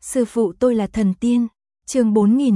Sư phụ tôi là thần tiên. Chương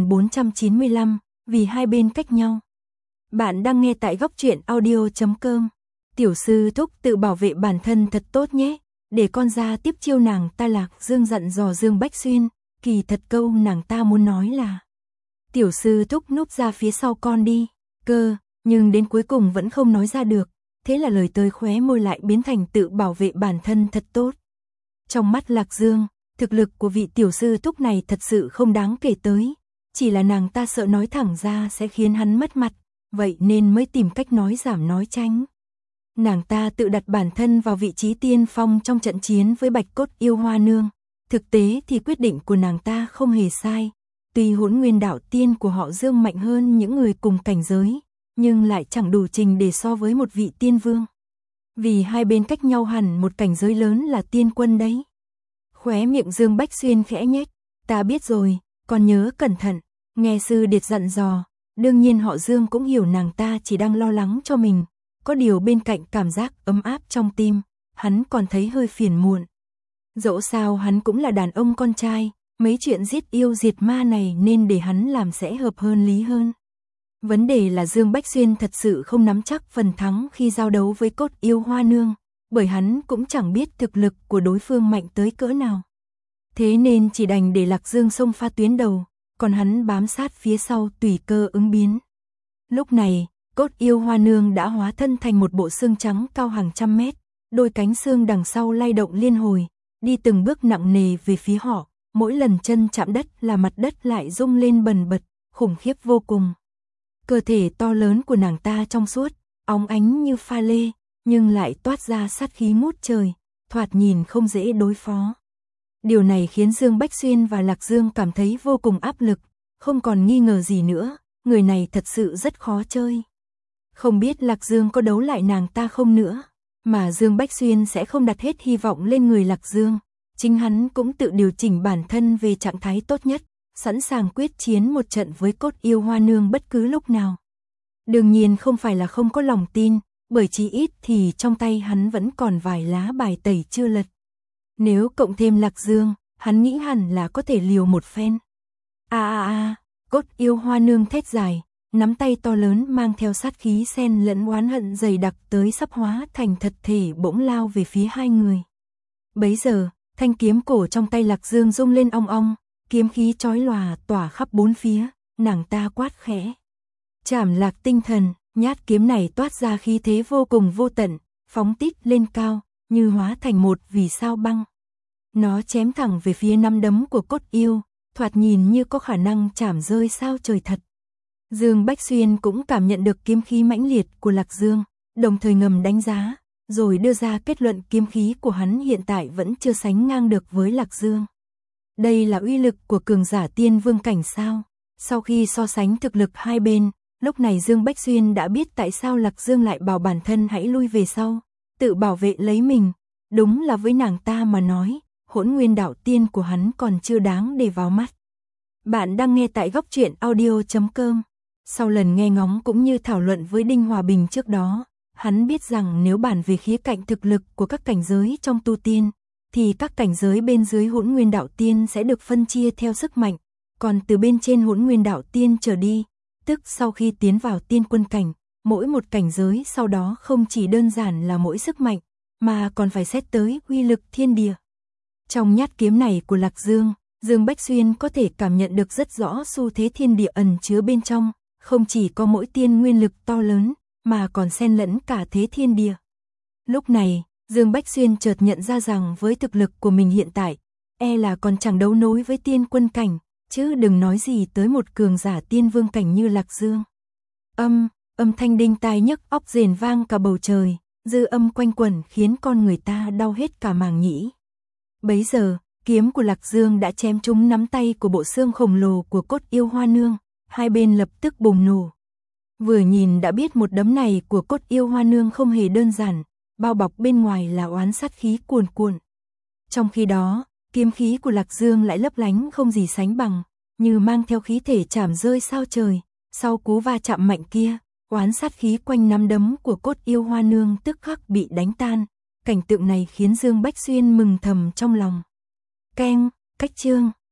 4495, vì hai bên cách nhau. Bạn đang nghe tại góc truyện audio.com. Tiểu sư thúc tự bảo vệ bản thân thật tốt nhé, để con ra tiếp chiêu nàng ta. Lạc Dương dặn dò Dương Bách Xuyên, kỳ thật câu nàng ta muốn nói là tiểu sư thúc núp ra phía sau con đi, cơ, nhưng đến cuối cùng vẫn không nói ra được, thế là lời tới khóe môi lại biến thành tự bảo vệ bản thân thật tốt. Trong mắt Lạc Dương, thực lực của vị tiểu sư thúc này thật sự không đáng kể tới, chỉ là nàng ta sợ nói thẳng ra sẽ khiến hắn mất mặt, vậy nên mới tìm cách nói giảm nói tránh. Nàng ta tự đặt bản thân vào vị trí tiên phong trong trận chiến với Bạch Cốt Yêu Hoa Nương. Thực tế thì quyết định của nàng ta không hề sai, tuy Hỗn Nguyên đạo tiên của họ Dương mạnh hơn những người cùng cảnh giới, nhưng lại chẳng đủ trình để so với một vị tiên vương. Vì hai bên cách nhau hẳn một cảnh giới lớn là tiên quân đấy. Khóe miệng Dương Bách Xuyên khẽ nhếch, ta biết rồi, còn nhớ cẩn thận, nghe sư điệt dặn dò. Đương nhiên họ Dương cũng hiểu nàng ta chỉ đang lo lắng cho mình, có điều bên cạnh cảm giác ấm áp trong tim, hắn còn thấy hơi phiền muộn. Dẫu sao hắn cũng là đàn ông con trai, mấy chuyện giết yêu diệt ma này nên để hắn làm sẽ hợp hơn lý hơn. Vấn đề là Dương Bách Xuyên thật sự không nắm chắc phần thắng khi giao đấu với Cốt Yêu Hoa Nương, bởi hắn cũng chẳng biết thực lực của đối phương mạnh tới cỡ nào. Thế nên chỉ đành để Lạc Dương xông pha tuyến đầu, còn hắn bám sát phía sau tùy cơ ứng biến. Lúc này, Cốt Yêu Hoa Nương đã hóa thân thành một bộ xương trắng cao hàng trăm mét, đôi cánh xương đằng sau lay động liên hồi, đi từng bước nặng nề về phía họ, mỗi lần chân chạm đất là mặt đất lại rung lên bần bật, khủng khiếp vô cùng. Cơ thể to lớn của nàng ta trong suốt, óng ánh như pha lê, nhưng lại toát ra sát khí ngút trời, thoạt nhìn không dễ đối phó. Điều này khiến Dương Bách Xuyên và Lạc Dương cảm thấy vô cùng áp lực, không còn nghi ngờ gì nữa, người này thật sự rất khó chơi. Không biết Lạc Dương có đấu lại nàng ta không nữa, mà Dương Bách Xuyên sẽ không đặt hết hy vọng lên người Lạc Dương. Chính hắn cũng tự điều chỉnh bản thân về trạng thái tốt nhất, sẵn sàng quyết chiến một trận với Cốt Yêu Hoa Nương bất cứ lúc nào. Đương nhiên không phải là không có lòng tin, bởi chí ít thì trong tay hắn vẫn còn vài lá bài tẩy chưa lật. Nếu cộng thêm Lạc Dương, hắn nghĩ hẳn là có thể liều một phen. Cốt Yêu Hoa Nương thét dài, nắm tay to lớn mang theo sát khí xen lẫn oán hận dày đặc tới sắp hóa thành thật thể bỗng lao về phía hai người. Bấy giờ, thanh kiếm cổ trong tay Lạc Dương rung lên ong ong, kiếm khí chói lòa tỏa khắp bốn phía, nàng ta quát khẽ. Trảm Lạc Tinh Thần, nhát kiếm này toát ra khí thế vô cùng vô tận, phóng tít lên cao, như hóa thành một vì sao băng. Nó chém thẳng về phía nắm đấm của Cốt Yêu, thoạt nhìn như có khả năng chảm rơi sao trời thật. Dương Bách Xuyên cũng cảm nhận được kiếm khí mãnh liệt của Lạc Dương, đồng thời ngầm đánh giá, rồi đưa ra kết luận kiếm khí của hắn hiện tại vẫn chưa sánh ngang được với Lạc Dương. Đây là uy lực của cường giả tiên vương cảnh sao? Sau khi so sánh thực lực hai bên, lúc này Dương Bách Xuyên đã biết tại sao Lạc Dương lại bảo bản thân hãy lui về sau, tự bảo vệ lấy mình. Đúng là với nàng ta mà nói, Hỗn Nguyên đạo tiên của hắn còn chưa đáng để vào mắt. Bạn đang nghe tại góc truyện audio.com. Sau lần nghe ngóng cũng như thảo luận với Đinh Hòa Bình trước đó, hắn biết rằng nếu bàn về khía cạnh thực lực của các cảnh giới trong tu tiên, thì các cảnh giới bên dưới Hỗn Nguyên đạo tiên sẽ được phân chia theo sức mạnh, còn từ bên trên Hỗn Nguyên đạo tiên trở đi, tức sau khi tiến vào tiên quân cảnh, mỗi một cảnh giới sau đó không chỉ đơn giản là mỗi sức mạnh, mà còn phải xét tới uy lực thiên địa. Trong nhát kiếm này của Lạc Dương, Dương Bách Xuyên có thể cảm nhận được rất rõ xu thế thiên địa ẩn chứa bên trong, không chỉ có mỗi tiên nguyên lực to lớn, mà còn xen lẫn cả thế thiên địa. Lúc này, Dương Bách Xuyên chợt nhận ra rằng với thực lực của mình hiện tại, là còn chẳng đấu nối với tiên quân cảnh, chứ đừng nói gì tới một cường giả tiên vương cảnh như Lạc Dương. Âm thanh đinh tai nhức óc rền vang cả bầu trời, dư âm quanh quẩn khiến con người ta đau hết cả màng nhĩ. Bấy giờ, kiếm của Lạc Dương đã chém trúng nắm tay của bộ xương khổng lồ của Cốt Yêu Hoa Nương, hai bên lập tức bùng nổ. Vừa nhìn đã biết một đấm này của Cốt Yêu Hoa Nương không hề đơn giản, bao bọc bên ngoài là oán sát khí cuồn cuộn. Trong khi đó, kiếm khí của Lạc Dương lại lấp lánh không gì sánh bằng, như mang theo khí thể chảm rơi sao trời. Sau cú va chạm mạnh kia, oán sát khí quanh nắm đấm của Cốt Yêu Hoa Nương tức khắc bị đánh tan. Cảnh tượng này khiến Dương Bách Xuyên mừng thầm trong lòng. Keng, cách chương.